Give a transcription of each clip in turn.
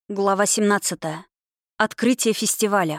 Глава 17. Открытие фестиваля.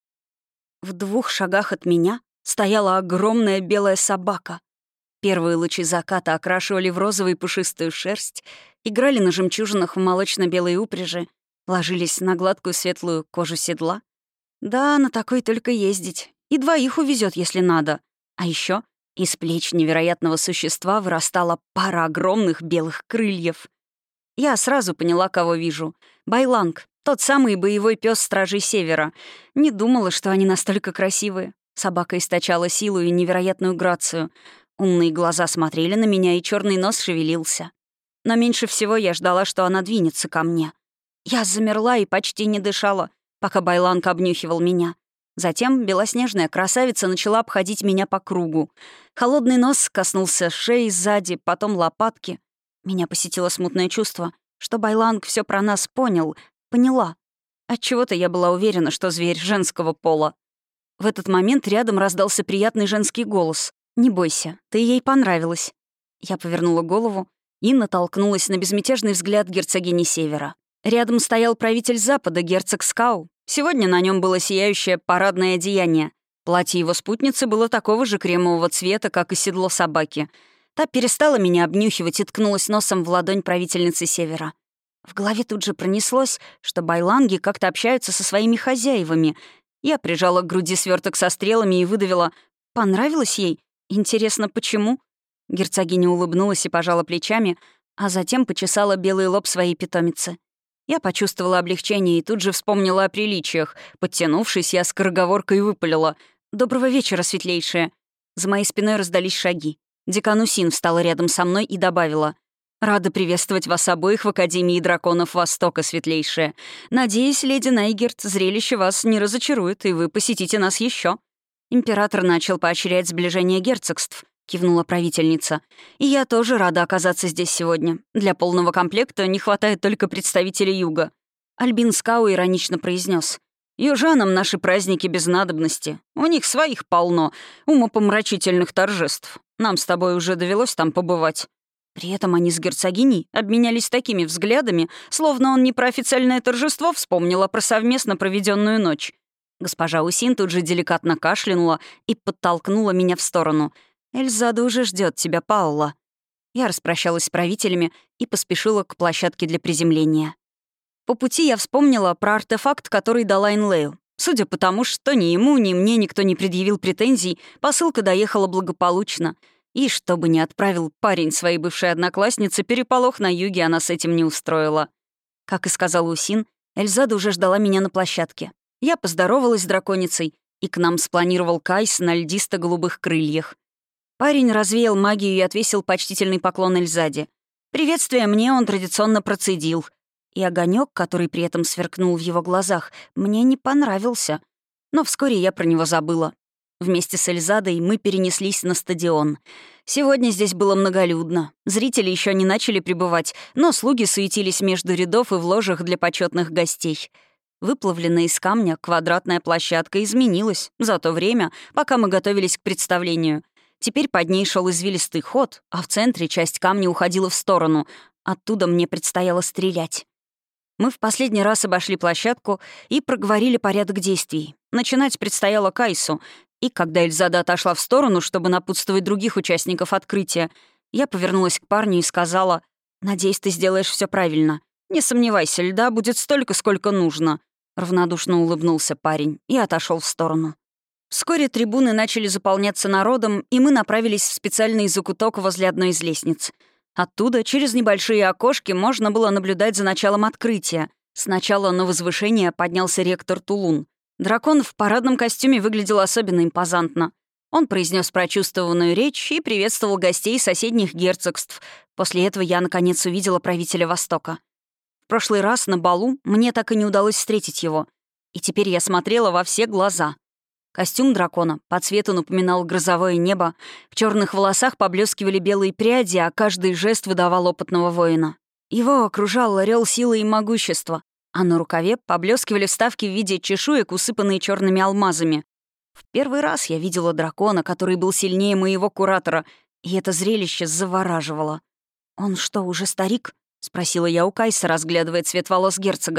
В 2 шагах от меня стояла огромная белая собака. Первые лучи заката окрашивали в розовую пушистую шерсть, играли на жемчужинах в молочно-белой упряжи, ложились на гладкую светлую кожу седла. Да, на такой только ездить. И 2 увезет, если надо. А еще из плеч невероятного существа вырастала пара огромных белых крыльев. Я сразу поняла, кого вижу. Байланг, тот самый боевой пес Стражей Севера. Не думала, что они настолько красивые. Собака источала силу и невероятную грацию. Умные глаза смотрели на меня, и черный нос шевелился. Но меньше всего я ждала, что она двинется ко мне. Я замерла и почти не дышала, пока Байланг обнюхивал меня. Затем белоснежная красавица начала обходить меня по кругу. Холодный нос коснулся шеи сзади, потом лопатки. Меня посетило смутное чувство, что Байланг все про нас поняла. Отчего-то я была уверена, что зверь женского пола. В этот момент рядом раздался приятный женский голос. «Не бойся, ты ей понравилась». Я повернула голову и натолкнулась на безмятежный взгляд герцогини Севера. Рядом стоял правитель Запада, герцог Скау. Сегодня на нем было сияющее парадное одеяние. Платье его спутницы было такого же кремового цвета, как и седло собаки. Та перестала меня обнюхивать и ткнулась носом в ладонь правительницы Севера. В голове тут же пронеслось, что байланги как-то общаются со своими хозяевами. Я прижала к груди сверток со стрелами и выдавила: «Понравилось ей? Интересно, почему?» Герцогиня улыбнулась и пожала плечами, а затем почесала белый лоб своей питомицы. Я почувствовала облегчение и тут же вспомнила о приличиях. Подтянувшись, я скороговоркой выпалила: «Доброго вечера, светлейшая». За моей спиной раздались шаги. Декан Усин встала рядом со мной и добавила: «Рада приветствовать вас обоих в Академии драконов Востока, светлейшая. Надеюсь, леди Найгерт, зрелище вас не разочарует, и вы посетите нас еще. Император начал поощрять сближение герцогств», — кивнула правительница. «И я тоже рада оказаться здесь сегодня. Для полного комплекта не хватает только представителей Юга». Альбин Скау иронично произнес: «Южанам наши праздники без надобности. У них своих полно, умопомрачительных торжеств. Нам с тобой уже довелось там побывать». При этом они с герцогиней обменялись такими взглядами, словно он не про официальное торжество вспомнил, а про совместно проведенную ночь. Госпожа Усин тут же деликатно кашлянула и подтолкнула меня в сторону. «Эльзада уже ждет тебя, Паула». Я распрощалась с правителями и поспешила к площадке для приземления. По пути я вспомнила про артефакт, который дала Инлею. Судя по тому, что ни ему, ни мне никто не предъявил претензий, посылка доехала благополучно. И чтобы не отправил парень своей бывшей однокласснице, переполох на юге она с этим не устроила. Как и сказал Усин, Эльзада уже ждала меня на площадке. Я поздоровалась с драконицей, и к нам спланировал Кайс на льдисто-голубых крыльях. Парень развеял магию и отвесил почтительный поклон Эльзаде. Приветствие мне он традиционно процедил. И огонек, который при этом сверкнул в его глазах, мне не понравился. Но вскоре я про него забыла. Вместе с Эльзадой мы перенеслись на стадион. Сегодня здесь было многолюдно. Зрители еще не начали прибывать, но слуги суетились между рядов и в ложах для почетных гостей. Выплавленная из камня квадратная площадка изменилась за то время, пока мы готовились к представлению. Теперь под ней шел извилистый ход, а в центре часть камня уходила в сторону. Оттуда мне предстояло стрелять. Мы в последний раз обошли площадку и проговорили порядок действий. Начинать предстояло Кайсу, и когда Эльзада отошла в сторону, чтобы напутствовать других участников открытия, я повернулась к парню и сказала: «Надеюсь, ты сделаешь все правильно. Не сомневайся, льда будет столько, сколько нужно». Равнодушно улыбнулся парень и отошел в сторону. Вскоре трибуны начали заполняться народом, и мы направились в специальный закуток возле одной из лестниц. Оттуда, через небольшие окошки, можно было наблюдать за началом открытия. Сначала на возвышение поднялся ректор Тулун. Дракон в парадном костюме выглядел особенно импозантно. Он произнес прочувствованную речь и приветствовал гостей соседних герцогств. После этого я, наконец, увидела правителя Востока. В прошлый раз на балу мне так и не удалось встретить его. И теперь я смотрела во все глаза. Костюм дракона по цвету напоминал грозовое небо, в черных волосах поблескивали белые пряди, а каждый жест выдавал опытного воина. Его окружал орел силы и могущества, а на рукаве поблескивали вставки в виде чешуек, усыпанные черными алмазами. В первый раз я видела дракона, который был сильнее моего куратора, и это зрелище завораживало. «Он что, уже старик?» — спросила я у Кайса, разглядывая цвет волос герцога.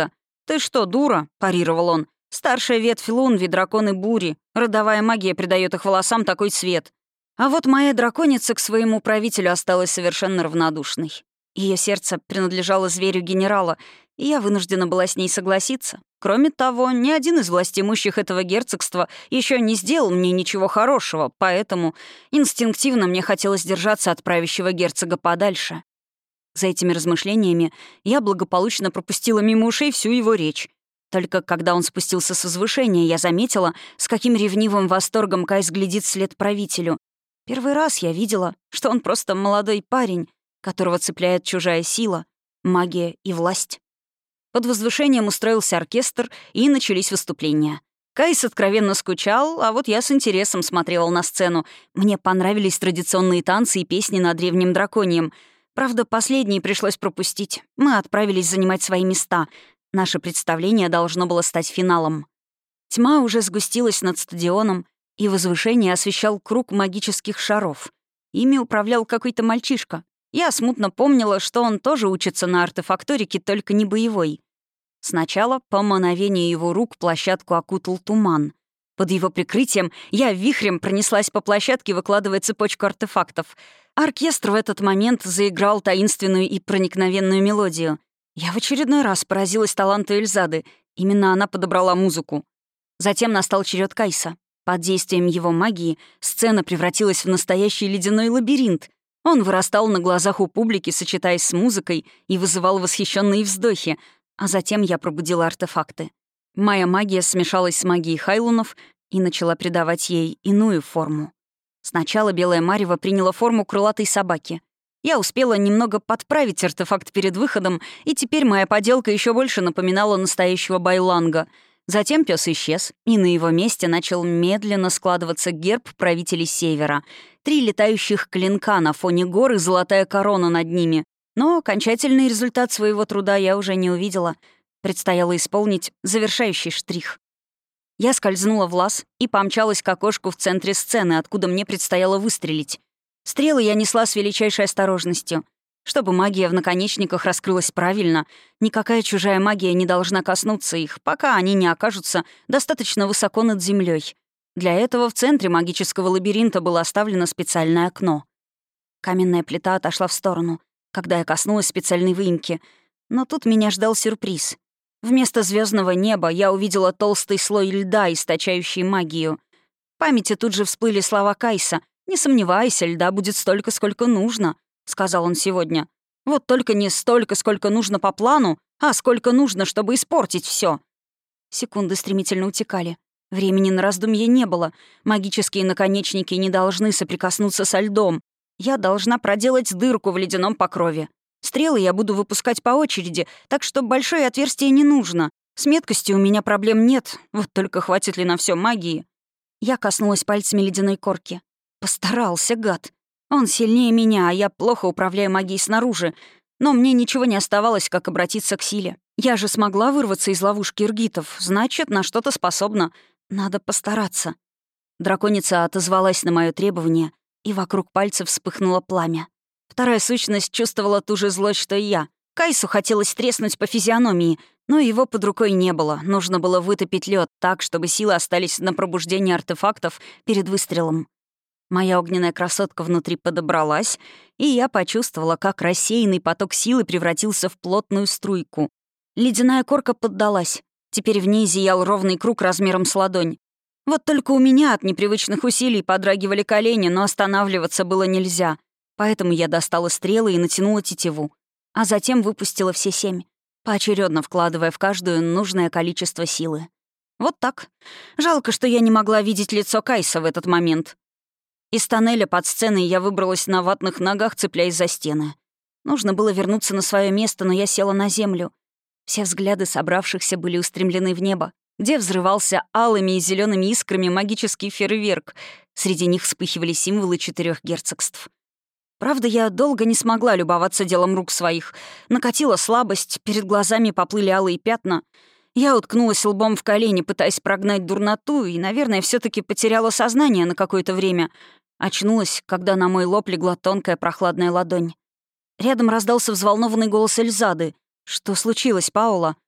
«Ты что, дура?» — парировал он. «Старшая ветвь Лунви — драконы бури. Родовая магия придает их волосам такой цвет. А вот моя драконица к своему правителю осталась совершенно равнодушной. Ее сердце принадлежало зверю генерала, и я вынуждена была с ней согласиться. Кроме того, ни один из властимущих этого герцогства еще не сделал мне ничего хорошего, поэтому инстинктивно мне хотелось держаться от правящего герцога подальше». За этими размышлениями я благополучно пропустила мимо ушей всю его речь. Только когда он спустился с возвышения, я заметила, с каким ревнивым восторгом Кайс глядит вслед правителю. Первый раз я видела, что он просто молодой парень, которого цепляет чужая сила, магия и власть. Под возвышением устроился оркестр, и начались выступления. Кайс откровенно скучал, а вот я с интересом смотрела на сцену. Мне понравились традиционные танцы и песни на древнем драконьем. Правда, последние пришлось пропустить. Мы отправились занимать свои места. Наше представление должно было стать финалом. Тьма уже сгустилась над стадионом, и возвышение освещал круг магических шаров. Ими управлял какой-то мальчишка. Я смутно помнила, что он тоже учится на артефакторике, только не боевой. Сначала, по мановению его рук, площадку окутал туман. Под его прикрытием я вихрем пронеслась по площадке, выкладывая цепочку артефактов. Оркестр в этот момент заиграл таинственную и проникновенную мелодию. Я в очередной раз поразилась таланту Эльзады. Именно она подобрала музыку. Затем настал черед Кайса. Под действием его магии сцена превратилась в настоящий ледяной лабиринт. Он вырастал на глазах у публики, сочетаясь с музыкой, и вызывал восхищенные вздохи. А затем я пробудила артефакты. Моя магия смешалась с магией хайлунов и начала придавать ей иную форму. Сначала белая марево приняла форму крылатой собаки. Я успела немного подправить артефакт перед выходом, и теперь моя поделка еще больше напоминала настоящего байланга. Затем пес исчез, и на его месте начал медленно складываться герб правителей Севера. 3 летающих клинка на фоне гор и золотая корона над ними. Но окончательный результат своего труда я уже не увидела. Предстояло исполнить завершающий штрих. Я скользнула в лаз и помчалась к окошку в центре сцены, откуда мне предстояло выстрелить. Стрелы я несла с величайшей осторожностью. Чтобы магия в наконечниках раскрылась правильно, никакая чужая магия не должна коснуться их, пока они не окажутся достаточно высоко над землей. Для этого в центре магического лабиринта было оставлено специальное окно. Каменная плита отошла в сторону, когда я коснулась специальной выемки. Но тут меня ждал сюрприз. Вместо звездного неба я увидела толстый слой льда, источающий магию. В памяти тут же всплыли слова Кайса. «Не сомневайся, льда будет столько, сколько нужно», — сказал он сегодня. «Вот только не столько, сколько нужно по плану, а сколько нужно, чтобы испортить все. Секунды стремительно утекали. Времени на раздумье не было. Магические наконечники не должны соприкоснуться со льдом. Я должна проделать дырку в ледяном покрове. Стрелы я буду выпускать по очереди, так что большое отверстие не нужно. С меткостью у меня проблем нет, вот только хватит ли на все магии. Я коснулась пальцами ледяной корки. Постарался, гад. Он сильнее меня, а я плохо управляю магией снаружи. Но мне ничего не оставалось, как обратиться к силе. Я же смогла вырваться из ловушки иргитов, значит, на что-то способна. Надо постараться. Драконица отозвалась на мое требование, и вокруг пальцев вспыхнуло пламя. Вторая сущность чувствовала ту же злость, что и я. Кайсу хотелось треснуть по физиономии, но его под рукой не было. Нужно было вытопить лед так, чтобы силы остались на пробуждение артефактов перед выстрелом. Моя огненная красотка внутри подобралась, и я почувствовала, как рассеянный поток силы превратился в плотную струйку. Ледяная корка поддалась. Теперь в ней зиял ровный круг размером с ладонь. Вот только у меня от непривычных усилий подрагивали колени, но останавливаться было нельзя. Поэтому я достала стрелы и натянула тетиву. А затем выпустила все 7, поочередно вкладывая в каждую нужное количество силы. Вот так. Жалко, что я не могла видеть лицо Кайса в этот момент. Из тоннеля под сценой я выбралась на ватных ногах, цепляясь за стены. Нужно было вернуться на свое место, но я села на землю. Все взгляды собравшихся были устремлены в небо, где взрывался алыми и зелеными искрами магический фейерверк. Среди них вспыхивали символы 4 герцогств. Правда, я долго не смогла любоваться делом рук своих. Накатила слабость, перед глазами поплыли алые пятна. Я уткнулась лбом в колени, пытаясь прогнать дурноту, и, наверное, все таки потеряла сознание на какое-то время. Очнулась, когда на мой лоб легла тонкая прохладная ладонь. Рядом раздался взволнованный голос Эльзады. «Что случилось, Паула?»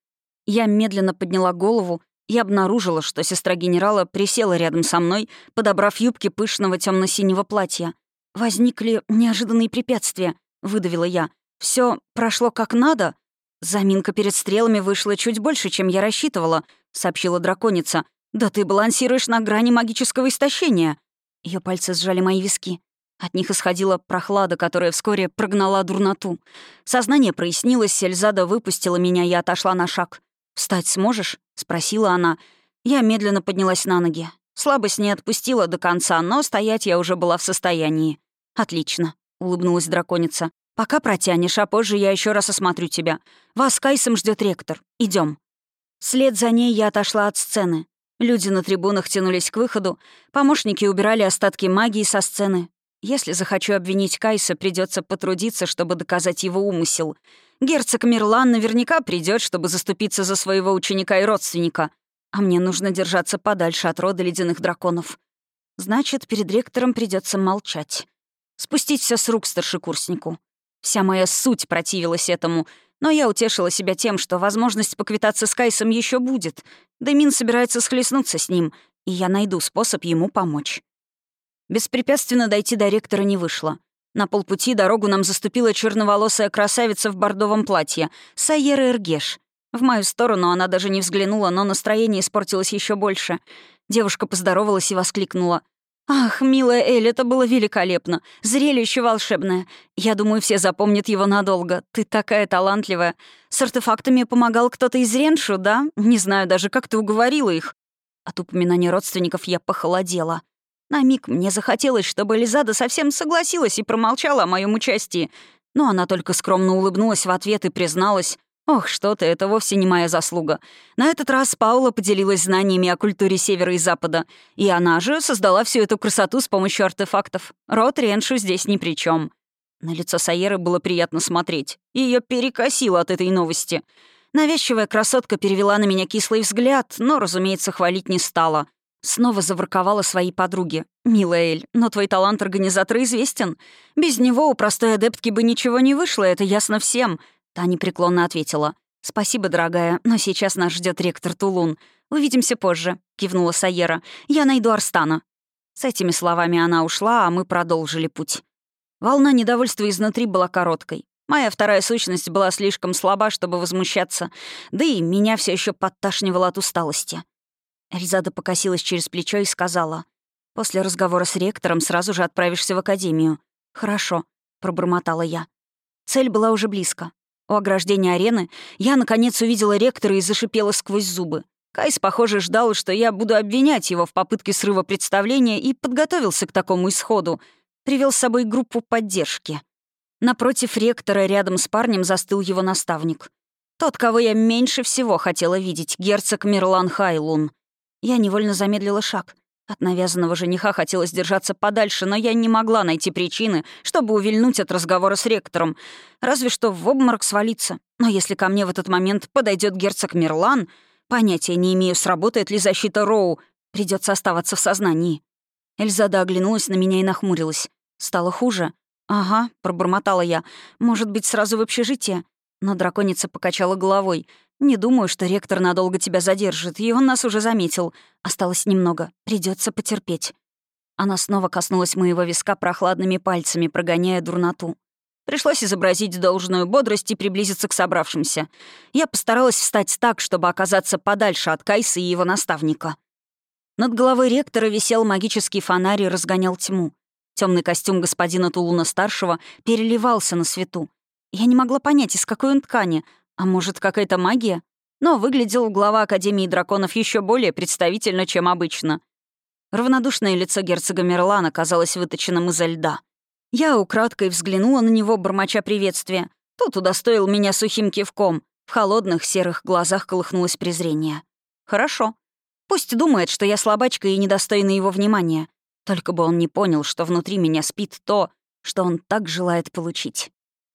Я медленно подняла голову и обнаружила, что сестра генерала присела рядом со мной, подобрав юбки пышного темно-синего платья. «Возникли неожиданные препятствия», — выдавила я. Все прошло как надо?» «Заминка перед стрелами вышла чуть больше, чем я рассчитывала», — сообщила драконица. «Да ты балансируешь на грани магического истощения». Ее пальцы сжали мои виски. От них исходила прохлада, которая вскоре прогнала дурноту. Сознание прояснилось, Эльзада выпустила меня и отошла на шаг. «Встать сможешь?» — спросила она. Я медленно поднялась на ноги. Слабость не отпустила до конца, но стоять я уже была в состоянии. «Отлично», — улыбнулась драконица. «Пока протянешь, а позже я еще раз осмотрю тебя. Вас с Кайсом ждет ректор. Идем. Вслед за ней я отошла от сцены. Люди на трибунах тянулись к выходу, помощники убирали остатки магии со сцены. Если захочу обвинить Кайса, придется потрудиться, чтобы доказать его умысел. Герцог Мирлан наверняка придет, чтобы заступиться за своего ученика и родственника. А мне нужно держаться подальше от рода ледяных драконов. Значит, перед ректором придется молчать. Спустить все с рук старшекурснику. Вся моя суть противилась этому, но я утешила себя тем, что возможность поквитаться с Кайсом еще будет. Демин собирается схлестнуться с ним, и я найду способ ему помочь. Беспрепятственно дойти до ректора не вышло. На полпути дорогу нам заступила черноволосая красавица в бордовом платье, Сайера Эргеш. В мою сторону она даже не взглянула, но настроение испортилось еще больше. Девушка поздоровалась и воскликнула. «Ах, милая Эль, это было великолепно. Зрелище волшебное. Я думаю, все запомнят его надолго. Ты такая талантливая. С артефактами помогал кто-то из Реншу, да? Не знаю даже, как ты уговорила их». От упоминания родственников я похолодела. На миг мне захотелось, чтобы Элизада совсем согласилась и промолчала о моем участии. Но она только скромно улыбнулась в ответ и призналась. «Ох, что ты, это вовсе не моя заслуга. На этот раз Паула поделилась знаниями о культуре Севера и Запада, и она же создала всю эту красоту с помощью артефактов. Род Реншу здесь ни при чем. На лицо Сайеры было приятно смотреть. Ее перекосило от этой новости. Навязчивая красотка перевела на меня кислый взгляд, но, разумеется, хвалить не стала. Снова заворковала своей подруге. «Милая Эль, но твой талант организатора известен. Без него у простой адептки бы ничего не вышло, это ясно всем». Та непреклонно ответила. «Спасибо, дорогая, но сейчас нас ждет ректор Тулун. Увидимся позже», — кивнула Сайера. «Я найду Арстана». С этими словами она ушла, а мы продолжили путь. Волна недовольства изнутри была короткой. Моя вторая сущность была слишком слаба, чтобы возмущаться, да и меня все еще подташнивало от усталости. Эльзада покосилась через плечо и сказала. «После разговора с ректором сразу же отправишься в академию». «Хорошо», — пробормотала я. Цель была уже близко. У ограждения арены я, наконец, увидела ректора и зашипела сквозь зубы. Кайс, похоже, ждал, что я буду обвинять его в попытке срыва представления, и подготовился к такому исходу. Привел с собой группу поддержки. Напротив ректора рядом с парнем застыл его наставник. Тот, кого я меньше всего хотела видеть, герцог Мирлан Хайлун. Я невольно замедлила шаг. От навязанного жениха хотелось держаться подальше, но я не могла найти причины, чтобы увильнуть от разговора с ректором. Разве что в обморок свалиться. Но если ко мне в этот момент подойдет герцог Мирлан, понятия не имею, сработает ли защита Роу, придется оставаться в сознании. Эльзада оглянулась на меня и нахмурилась. «Стало хуже?» «Ага», — пробормотала я. «Может быть, сразу в общежитие?» Но драконица покачала головой. «Не думаю, что ректор надолго тебя задержит, и он нас уже заметил. Осталось немного. Придется потерпеть». Она снова коснулась моего виска прохладными пальцами, прогоняя дурноту. Пришлось изобразить должную бодрость и приблизиться к собравшимся. Я постаралась встать так, чтобы оказаться подальше от Кайса и его наставника. Над головой ректора висел магический фонарь и разгонял тьму. Темный костюм господина Тулуна-старшего переливался на свету. Я не могла понять, из какой он ткани. А может, какая-то магия? Но выглядел глава Академии драконов еще более представительно, чем обычно. Равнодушное лицо герцога Мирлана казалось выточенным изо льда. Я украдкой взглянула на него, бормоча приветствия. Тот удостоил меня сухим кивком. В холодных серых глазах колыхнулось презрение. «Хорошо. Пусть думает, что я слабачка и недостойна его внимания. Только бы он не понял, что внутри меня спит то, что он так желает получить».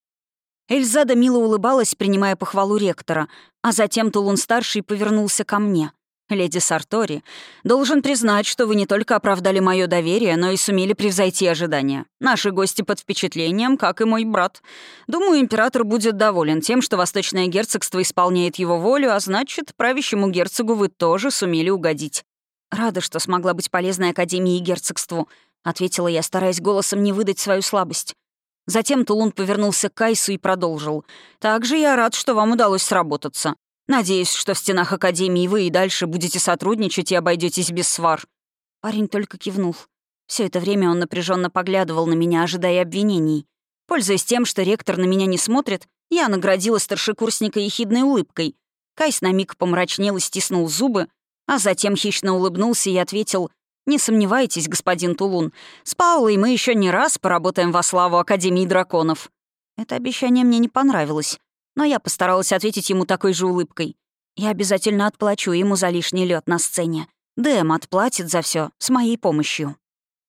Эльзада мило улыбалась, принимая похвалу ректора, а затем Тулун-старший повернулся ко мне. «Леди Сартори, должен признать, что вы не только оправдали мое доверие, но и сумели превзойти ожидания. Наши гости под впечатлением, как и мой брат. Думаю, император будет доволен тем, что Восточное герцогство исполняет его волю, а значит, правящему герцогу вы тоже сумели угодить». «Рада, что смогла быть полезной Академии и герцогству», — ответила я, стараясь голосом не выдать свою слабость. Затем Тулун повернулся к Кайсу и продолжил. «Также я рад, что вам удалось сработаться. Надеюсь, что в стенах Академии вы и дальше будете сотрудничать и обойдетесь без свар». Парень только кивнул. Все это время он напряженно поглядывал на меня, ожидая обвинений. Пользуясь тем, что ректор на меня не смотрит, я наградила старшекурсника ехидной улыбкой. Кайс на миг помрачнел и стиснул зубы, а затем хищно улыбнулся и ответил: «Не сомневайтесь, господин Тулун, с Паулой мы еще не раз поработаем во славу Академии драконов». Это обещание мне не понравилось, но я постаралась ответить ему такой же улыбкой. Я обязательно отплачу ему за лишний лед на сцене. Дэм отплатит за все с моей помощью.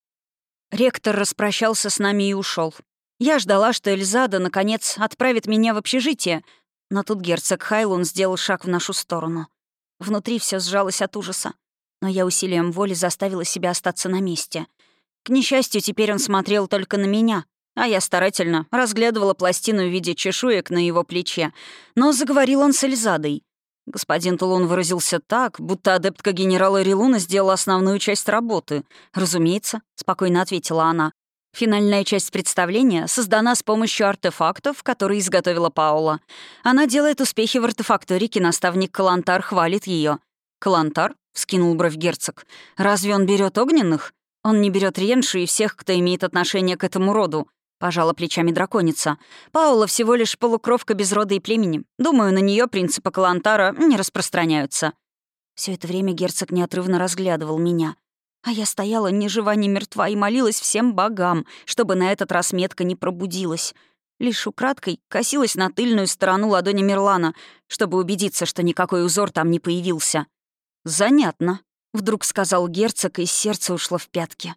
Ректор распрощался с нами и ушел. Я ждала, что Эльзада, наконец, отправит меня в общежитие, но тут герцог Хайлун сделал шаг в нашу сторону. Внутри все сжалось от ужаса, но я усилием воли заставила себя остаться на месте. К несчастью, теперь он смотрел только на меня, а я старательно разглядывала пластину в виде чешуек на его плече. Но заговорил он с Эльзадой. Господин Тулун выразился так, будто адептка генерала Рилуна сделала основную часть работы. «Разумеется», — спокойно ответила она. «Финальная часть представления создана с помощью артефактов, которые изготовила Паула. Она делает успехи в артефакторике, наставник Калантар хвалит ее. «Калантар?» — вскинул бровь герцог. «Разве он берет огненных? Он не берет ренши и всех, кто имеет отношение к этому роду», — пожала плечами драконица. «Паула всего лишь полукровка без рода и племени. Думаю, на нее принципы Калантара не распространяются». Все это время герцог неотрывно разглядывал меня. А я стояла ни жива, ни мертва и молилась всем богам, чтобы на этот раз метка не пробудилась. Лишь украдкой косилась на тыльную сторону ладони Мирлана, чтобы убедиться, что никакой узор там не появился. «Занятно», — вдруг сказал герцог, и сердце ушло в пятки.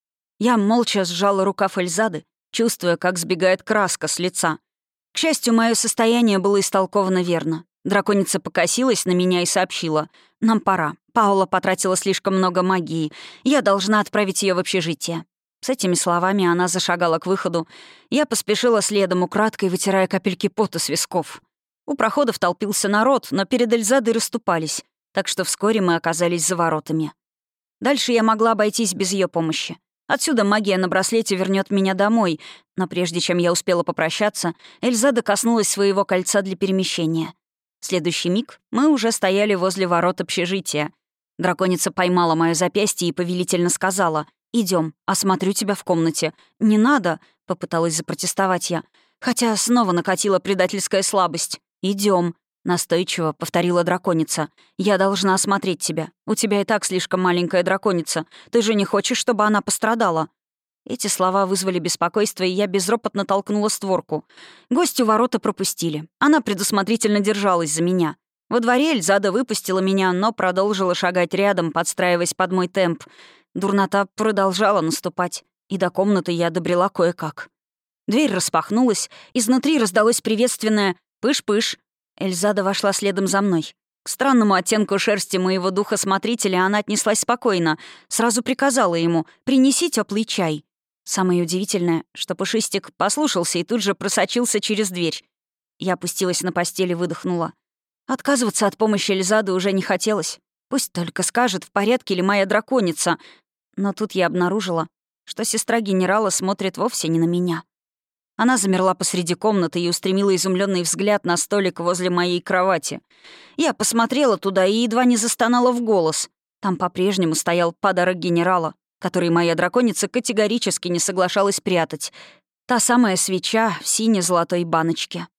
Я молча сжала рукав Эльзады, чувствуя, как сбегает краска с лица. К счастью, мое состояние было истолковано верно. Драконица покосилась на меня и сообщила: «Нам пора. Паула потратила слишком много магии. Я должна отправить ее в общежитие». С этими словами она зашагала к выходу. Я поспешила следом, украдкой вытирая капельки пота с висков. У проходов толпился народ, но перед Эльзадой расступались, так что вскоре мы оказались за воротами. Дальше я могла обойтись без ее помощи. Отсюда магия на браслете вернет меня домой, но прежде чем я успела попрощаться, Эльзада коснулась своего кольца для перемещения. В следующий миг мы уже стояли возле ворот общежития. Драконица поймала моё запястье и повелительно сказала: «Идём, осмотрю тебя в комнате». «Не надо», — попыталась запротестовать я, хотя снова накатила предательская слабость. «Идём», — настойчиво повторила драконица. «Я должна осмотреть тебя. У тебя и так слишком маленькая драконица. Ты же не хочешь, чтобы она пострадала?» Эти слова вызвали беспокойство, и я безропотно толкнула створку. Гостью ворота пропустили. Она предусмотрительно держалась за меня. Во дворе Эльзада выпустила меня, но продолжила шагать рядом, подстраиваясь под мой темп. Дурнота продолжала наступать, и до комнаты я добрела кое-как. Дверь распахнулась, изнутри раздалось приветственное «Пыш-пыш». Эльзада вошла следом за мной. К странному оттенку шерсти моего духа-смотрителя она отнеслась спокойно, сразу приказала ему «принеси теплый чай». Самое удивительное, что Пушистик послушался и тут же просочился через дверь. Я опустилась на постель и выдохнула. Отказываться от помощи Эльзады уже не хотелось. Пусть только скажет, в порядке ли моя драконица. Но тут я обнаружила, что сестра генерала смотрит вовсе не на меня. Она замерла посреди комнаты и устремила изумленный взгляд на столик возле моей кровати. Я посмотрела туда и едва не застонала в голос. Там по-прежнему стоял подарок генерала, который моя драконица категорически не соглашалась прятать. Та самая свеча в сине-золотой баночке.